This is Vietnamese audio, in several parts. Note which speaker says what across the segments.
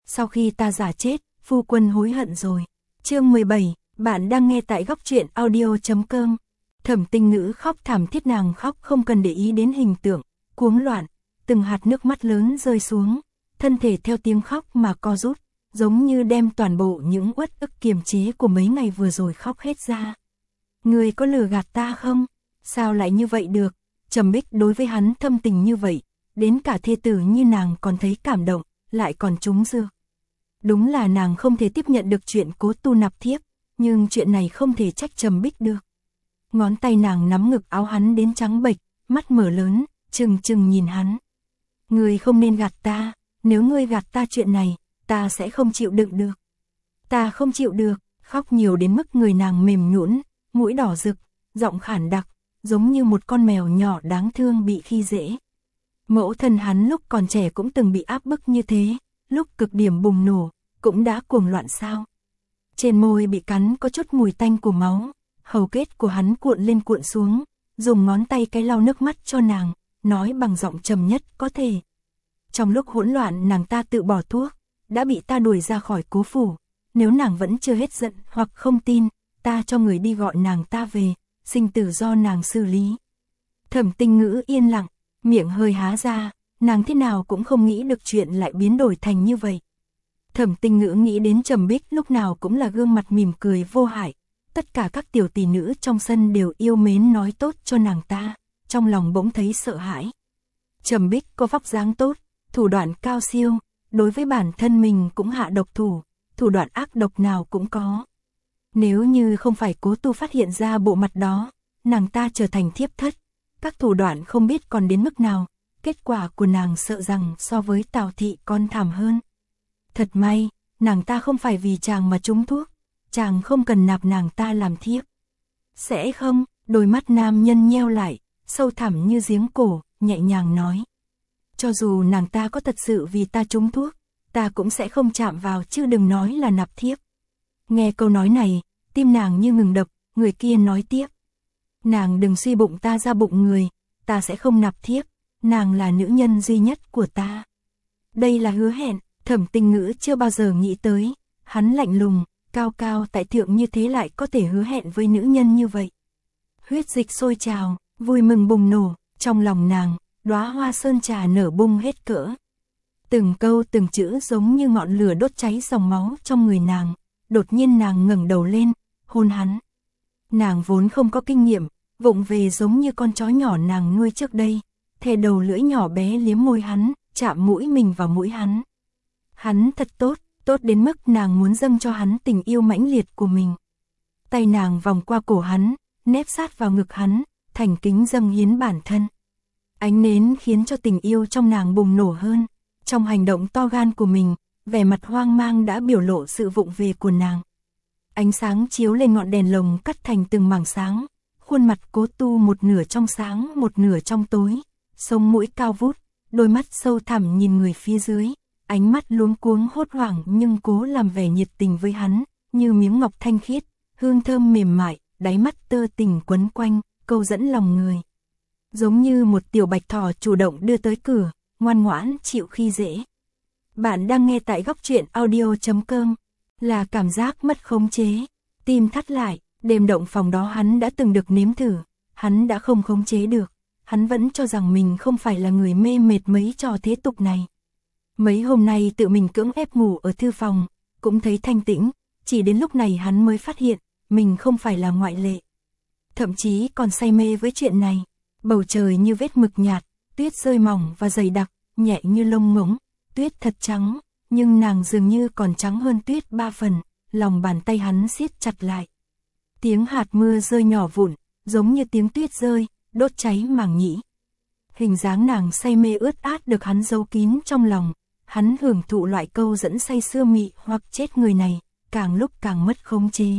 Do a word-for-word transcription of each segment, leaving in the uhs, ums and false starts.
Speaker 1: sau khi ta giả chết, phu quân hối hận rồi. Chương mười bảy, bạn đang nghe tại góc truyện audio chấm com. Thẩm Tinh Ngữ khóc thảm thiết, nàng khóc không cần để ý đến hình tượng, cuống loạn, từng hạt nước mắt lớn rơi xuống, thân thể theo tiếng khóc mà co rút, giống như đem toàn bộ những uất ức kiềm chế của mấy ngày vừa rồi khóc hết ra. Ngươi có lừa gạt ta không? Sao lại như vậy được? Trầm Bích đối với hắn thâm tình như vậy, đến cả thê tử như nàng còn thấy cảm động, lại còn trúng dược. Đúng là nàng không thể tiếp nhận được chuyện Cố Tu nạp thiếp, nhưng chuyện này không thể trách Trầm Bích được. Ngón tay nàng nắm ngực áo hắn đến trắng bệch, mắt mở lớn, trừng trừng nhìn hắn. Ngươi không nên gạt ta, nếu ngươi gạt ta chuyện này, ta sẽ không chịu đựng được. Ta không chịu được, khóc nhiều đến mức người nàng mềm nhũn, mũi đỏ rực, giọng khản đặc, giống như một con mèo nhỏ đáng thương bị khi dễ. Mẫu thân hắn lúc còn trẻ cũng từng bị áp bức như thế, lúc cực điểm bùng nổ, cũng đã cuồng loạn sao. Trên môi bị cắn có chút mùi tanh của máu, hầu kết của hắn cuộn lên cuộn xuống, dùng ngón tay cái lau nước mắt cho nàng, nói bằng giọng trầm nhất có thể. Trong lúc hỗn loạn nàng ta tự bỏ thuốc, đã bị ta đuổi ra khỏi Cố phủ, nếu nàng vẫn chưa hết giận hoặc không tin, ta cho người đi gọi nàng ta về, sinh tử do nàng xử lý. Thẩm Tinh Ngữ yên lặng, miệng hơi há ra, nàng thế nào cũng không nghĩ được chuyện lại biến đổi thành như vậy. Thẩm Tinh Ngữ nghĩ đến Trầm Bích lúc nào cũng là gương mặt mỉm cười vô hại, tất cả các tiểu tỷ nữ trong sân đều yêu mến nói tốt cho nàng ta, trong lòng bỗng thấy sợ hãi. Trầm Bích có vóc dáng tốt, thủ đoạn cao siêu, đối với bản thân mình cũng hạ độc thủ, thủ đoạn ác độc nào cũng có. Nếu như không phải Cố Tu phát hiện ra bộ mặt đó, nàng ta trở thành thiếp thất, các thủ đoạn không biết còn đến mức nào, kết quả của nàng sợ rằng so với Tào thị còn thảm hơn. Thật may, nàng ta không phải vì chàng mà trúng thuốc, chàng không cần nạp nàng ta làm thiếp. Sẽ không, đôi mắt nam nhân nheo lại, sâu thẳm như giếng cổ, nhẹ nhàng nói. Cho dù nàng ta có thật sự vì ta trúng thuốc, ta cũng sẽ không chạm vào, chứ đừng nói là nạp thiếp. Nghe câu nói này, tim nàng như ngừng đập, người kia nói tiếp. Nàng đừng suy bụng ta ra bụng người, ta sẽ không nạp thiếp, nàng là nữ nhân duy nhất của ta. Đây là hứa hẹn, Thẩm Tinh Ngữ chưa bao giờ nghĩ tới, hắn lạnh lùng, cao cao tại thượng như thế lại có thể hứa hẹn với nữ nhân như vậy. Huyết dịch sôi trào, vui mừng bùng nổ, trong lòng nàng, đóa hoa sơn trà nở bung hết cỡ. Từng câu từng chữ giống như ngọn lửa đốt cháy dòng máu trong người nàng, đột nhiên nàng ngẩng đầu lên, hôn hắn. Nàng vốn không có kinh nghiệm, vụng về giống như con chó nhỏ nàng nuôi trước đây, thè đầu lưỡi nhỏ bé liếm môi hắn, chạm mũi mình vào mũi hắn. Hắn thật tốt, tốt đến mức nàng muốn dâng cho hắn tình yêu mãnh liệt của mình. Tay nàng vòng qua cổ hắn, nép sát vào ngực hắn, thành kính dâng hiến bản thân. Ánh nến khiến cho tình yêu trong nàng bùng nổ hơn, trong hành động to gan của mình, vẻ mặt hoang mang đã biểu lộ sự vụng về của nàng. Ánh sáng chiếu lên ngọn đèn lồng cắt thành từng mảng sáng, khuôn mặt Cố Tu một nửa trong sáng một nửa trong tối, sống mũi cao vút, đôi mắt sâu thẳm nhìn người phía dưới, ánh mắt luống cuống hốt hoảng nhưng cố làm vẻ nhiệt tình với hắn, như miếng ngọc thanh khiết, hương thơm mềm mại, đáy mắt tơ tình quấn quanh, câu dẫn lòng người. Giống như một tiểu bạch thỏ chủ động đưa tới cửa, ngoan ngoãn chịu khi dễ. Bạn đang nghe tại góc truyện audio chấm com. Là cảm giác mất khống chế, tim thắt lại, đêm động phòng đó hắn đã từng được nếm thử, hắn đã không khống chế được, hắn vẫn cho rằng mình không phải là người mê mệt mấy trò thế tục này. Mấy hôm nay tự mình cưỡng ép ngủ ở thư phòng, cũng thấy thanh tĩnh, chỉ đến lúc này hắn mới phát hiện, mình không phải là ngoại lệ. Thậm chí còn say mê với chuyện này, bầu trời như vết mực nhạt, tuyết rơi mỏng và dày đặc, nhẹ như lông ngỗng, tuyết thật trắng. Nhưng nàng dường như còn trắng hơn tuyết ba phần, lòng bàn tay hắn siết chặt lại. Tiếng hạt mưa rơi nhỏ vụn, giống như tiếng tuyết rơi, đốt cháy màng nhĩ. Hình dáng nàng say mê ướt át được hắn giấu kín trong lòng, hắn hưởng thụ loại câu dẫn say sưa mị hoặc chết người này, càng lúc càng mất khống chế.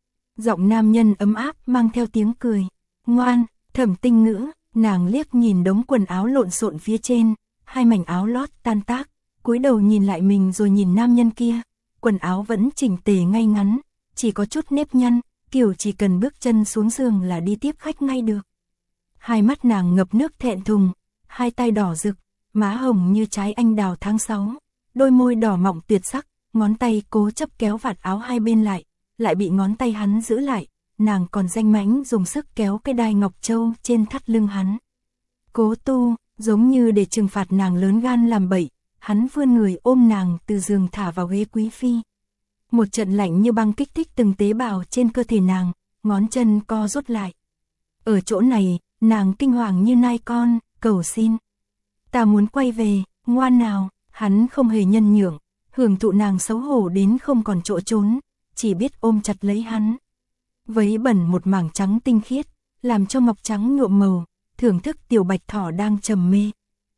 Speaker 1: Giọng nam nhân ấm áp mang theo tiếng cười, ngoan, Thẩm Tinh Ngữ, nàng liếc nhìn đống quần áo lộn xộn phía trên, hai mảnh áo lót tan tác. Cúi đầu nhìn lại mình rồi nhìn nam nhân kia, quần áo vẫn chỉnh tề ngay ngắn, chỉ có chút nếp nhăn, kiểu chỉ cần bước chân xuống giường là đi tiếp khách ngay được. Hai mắt nàng ngập nước thẹn thùng, hai tay đỏ rực, má hồng như trái anh đào tháng sáu, đôi môi đỏ mọng tuyệt sắc, ngón tay cố chấp kéo vạt áo hai bên lại, lại bị ngón tay hắn giữ lại, nàng còn danh mãnh dùng sức kéo cái đai ngọc châu trên thắt lưng hắn. Cố Tu, giống như để trừng phạt nàng lớn gan làm bậy, hắn vươn người ôm nàng từ giường thả vào ghế quý phi. Một trận lạnh như băng kích thích từng tế bào trên cơ thể nàng, ngón chân co rút lại. Ở chỗ này, nàng kinh hoàng như nai con, cầu xin. Ta muốn quay về, ngoan nào, hắn không hề nhân nhượng, hưởng thụ nàng xấu hổ đến không còn chỗ trốn, chỉ biết ôm chặt lấy hắn. Vấy bẩn một mảng trắng tinh khiết, làm cho ngọc trắng nhuộm màu, thưởng thức tiểu bạch thỏ đang trầm mê.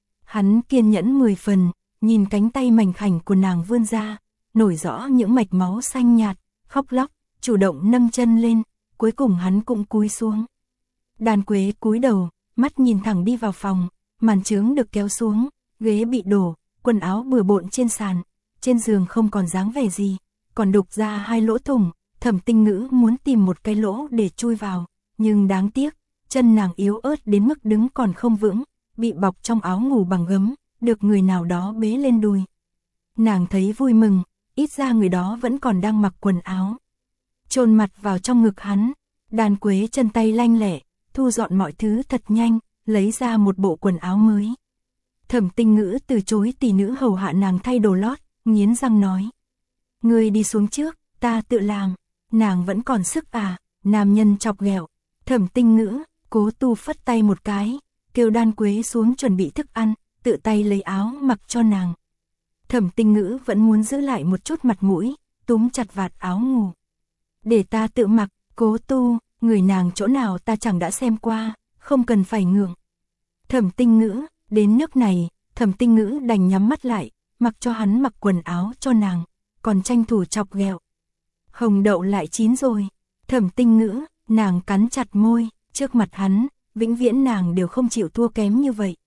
Speaker 1: Hắn kiên nhẫn mười phần, nhìn cánh tay mảnh khảnh của nàng vươn ra, nổi rõ những mạch máu xanh nhạt, khóc lóc, chủ động nâng chân lên, cuối cùng hắn cũng cúi xuống. Đàn Quế cúi đầu, mắt nhìn thẳng đi vào phòng, màn trướng được kéo xuống, ghế bị đổ, quần áo bừa bộn trên sàn, trên giường không còn dáng vẻ gì, còn đục ra hai lỗ thủng. Thẩm Tinh Ngữ muốn tìm một cái lỗ để chui vào, nhưng đáng tiếc, chân nàng yếu ớt đến mức đứng còn không vững, bị bọc trong áo ngủ bằng gấm, được người nào đó bế lên đùi. Nàng thấy vui mừng, ít ra người đó vẫn còn đang mặc quần áo. Chôn mặt vào trong ngực hắn, Đàn Quế chân tay lanh lẹ, thu dọn mọi thứ thật nhanh, lấy ra một bộ quần áo mới. Thẩm Tinh Ngữ từ chối tỷ nữ hầu hạ nàng thay đồ lót, nghiến răng nói: "Ngươi đi xuống trước, ta tự làm." Nàng vẫn còn sức à? Nam nhân chọc ghẹo. Thẩm Tinh Ngữ, Cố Tu phất tay một cái, kêu Đan Quế xuống chuẩn bị thức ăn, tự tay lấy áo mặc cho nàng. Thẩm Tinh Ngữ vẫn muốn giữ lại một chút mặt mũi, túm chặt vạt áo ngủ. "Để ta tự mặc." Cố Tu, người nàng chỗ nào ta chẳng đã xem qua, không cần phải ngượng. Thẩm Tinh Ngữ, đến nước này, Thẩm Tinh Ngữ đành nhắm mắt lại, mặc cho hắn mặc quần áo cho nàng, còn tranh thủ chọc ghẹo. Hồng đậu lại chín rồi. Thẩm Tinh Ngữ, nàng cắn chặt môi, trước mặt hắn, vĩnh viễn nàng đều không chịu thua kém như vậy.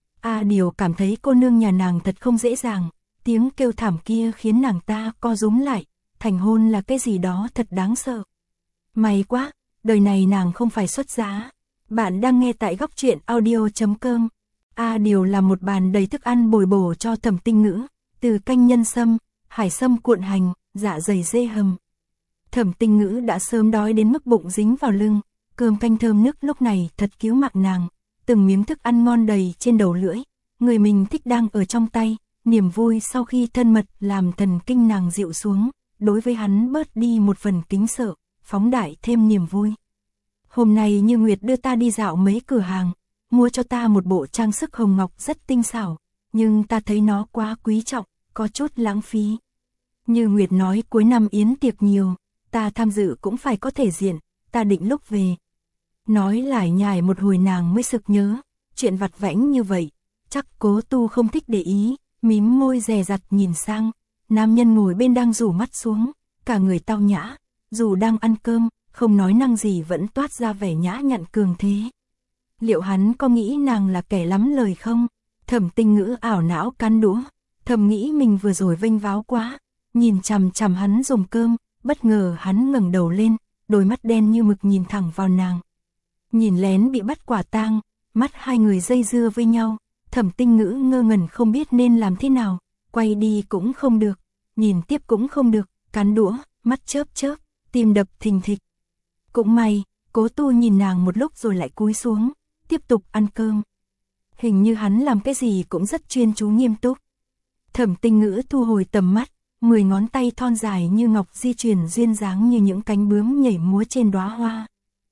Speaker 1: A Điều cảm thấy cô nương nhà nàng thật không dễ dàng, tiếng kêu thảm kia khiến nàng ta co rúm lại, thành hôn là cái gì đó thật đáng sợ. May quá, đời này nàng không phải xuất giá. Bạn đang nghe tại góc truyện audio chấm com. A Điều làm một bàn đầy thức ăn bồi bổ cho Thẩm Tinh Ngữ, từ canh nhân sâm, hải sâm cuộn hành, dạ dày dê hầm. Thẩm Tinh Ngữ đã sớm đói đến mức bụng dính vào lưng, cơm canh thơm nức lúc này thật cứu mạng nàng, từng miếng thức ăn ngon đầy trên đầu lưỡi, người mình thích đang ở trong tay, niềm vui sau khi thân mật làm thần kinh nàng dịu xuống, đối với hắn bớt đi một phần kính sợ, phóng đại thêm niềm vui. Hôm nay Như Nguyệt đưa ta đi dạo mấy cửa hàng, mua cho ta một bộ trang sức hồng ngọc rất tinh xảo, nhưng ta thấy nó quá quý trọng, có chút lãng phí. Như Nguyệt nói cuối năm yến tiệc nhiều, ta tham dự cũng phải có thể diện, ta định lúc về. Nói lải nhải một hồi nàng mới sực nhớ, chuyện vặt vãnh như vậy, chắc Cố Tu không thích để ý, mím môi dè dặt nhìn sang, nam nhân ngồi bên đang rủ mắt xuống, cả người tao nhã, dù đang ăn cơm, không nói năng gì vẫn toát ra vẻ nhã nhặn cường thế. Liệu hắn có nghĩ nàng là kẻ lắm lời không? Thẩm Tinh Ngữ ảo não cắn đũa, thầm nghĩ mình vừa rồi vênh váo quá, nhìn chằm chằm hắn dùng cơm, bất ngờ hắn ngẩng đầu lên, đôi mắt đen như mực nhìn thẳng vào nàng. Nhìn lén bị bắt quả tang, mắt hai người dây dưa với nhau, Thẩm Tinh Ngữ ngơ ngẩn không biết nên làm thế nào, quay đi cũng không được, nhìn tiếp cũng không được, cắn đũa, mắt chớp chớp, tim đập thình thịch. Cũng may, Cố Tu nhìn nàng một lúc rồi lại cúi xuống, tiếp tục ăn cơm. Hình như hắn làm cái gì cũng rất chuyên chú nghiêm túc. Thẩm Tinh Ngữ thu hồi tầm mắt, mười ngón tay thon dài như ngọc di chuyển duyên dáng như những cánh bướm nhảy múa trên đóa hoa.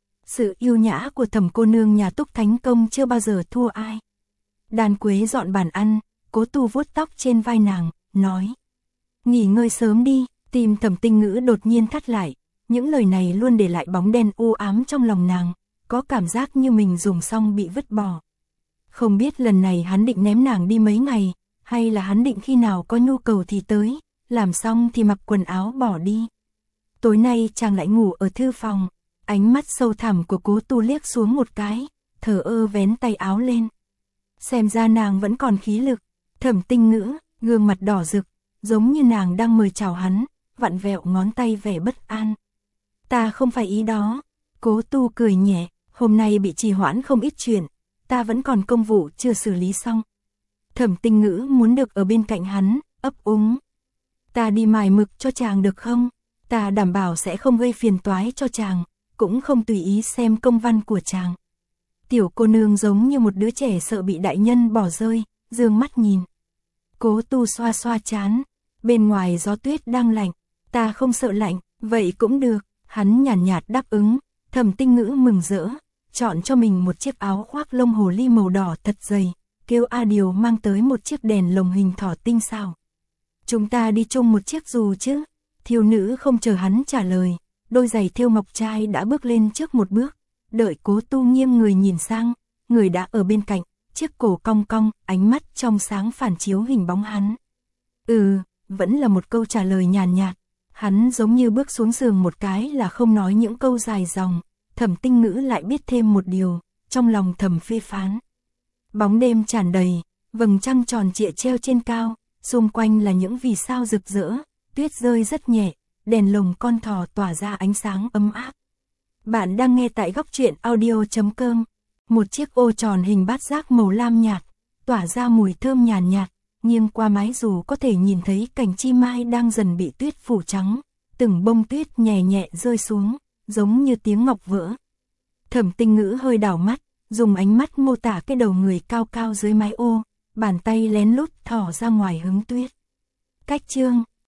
Speaker 1: Sự yêu nhã của Thẩm cô nương nhà Túc Thánh Công chưa bao giờ thua ai. Đàn Quế dọn bàn ăn, Cố Tu vuốt tóc trên vai nàng, nói: "Nghỉ ngơi sớm đi." Tim Thẩm Tinh Ngữ đột nhiên thắt lại, những lời này luôn để lại bóng đen u ám trong lòng nàng, có cảm giác như mình dùng xong bị vứt bỏ. Không biết lần này hắn định ném nàng đi mấy ngày, hay là hắn định khi nào có nhu cầu thì tới, làm xong thì mặc quần áo bỏ đi. Tối nay chàng lại ngủ ở thư phòng, ánh mắt sâu thẳm của Cố Tu liếc xuống một cái, thờ ơ vén tay áo lên. Xem ra nàng vẫn còn khí lực. Thẩm Tinh Ngữ, gương mặt đỏ rực, giống như nàng đang mời chào hắn, vặn vẹo ngón tay vẻ bất an. "Ta không phải ý đó." Cố Tu cười nhẹ, "Hôm nay bị trì hoãn không ít chuyện, ta vẫn còn công vụ chưa xử lý xong." Thẩm Tinh Ngữ muốn được ở bên cạnh hắn, ấp úng. Ta đi mài mực cho chàng được không? Ta đảm bảo sẽ không gây phiền toái cho chàng, cũng không tùy ý xem công văn của chàng. Tiểu cô nương giống như một đứa trẻ sợ bị đại nhân bỏ rơi, dương mắt nhìn. Cố Tu xoa xoa chán, bên ngoài gió tuyết đang lạnh, ta không sợ lạnh, vậy cũng được, hắn nhàn nhạt, nhạt đáp ứng. Thẩm Tinh Ngữ mừng rỡ, chọn cho mình một chiếc áo khoác lông hồ ly màu đỏ thật dày, kêu A Điều mang tới một chiếc đèn lồng hình thỏ tinh xảo. Chúng ta đi chung một chiếc dù chứ? Thiếu nữ không chờ hắn trả lời, đôi giày thêu ngọc trai đã bước lên trước một bước, đợi Cố Tu nghiêng người nhìn sang, người đã ở bên cạnh, chiếc cổ cong cong, ánh mắt trong sáng phản chiếu hình bóng hắn. Ừ, vẫn là một câu trả lời nhàn nhạt, hắn giống như bước xuống giường một cái là không nói những câu dài dòng. Thẩm Tinh Ngữ lại biết thêm một điều, trong lòng thầm phê phán. Bóng đêm tràn đầy, vầng trăng tròn trịa treo trên cao, xung quanh là những vì sao rực rỡ, tuyết rơi rất nhẹ, đèn lồng con thỏ tỏa ra ánh sáng ấm áp. Bạn đang nghe tại góc truyện audio chấm com. Một chiếc ô tròn hình bát giác màu lam nhạt, tỏa ra mùi thơm nhàn nhạt, nghiêng qua mái dù có thể nhìn thấy cành chi mai đang dần bị tuyết phủ trắng, từng bông tuyết nhẹ nhẹ rơi xuống, giống như tiếng ngọc vỡ. Thẩm Tinh Ngữ hơi đảo mắt, dùng ánh mắt mô tả cái đầu người cao cao dưới mái ô, bàn tay lén lút thỏ ra ngoài hứng tuyết. Cách chương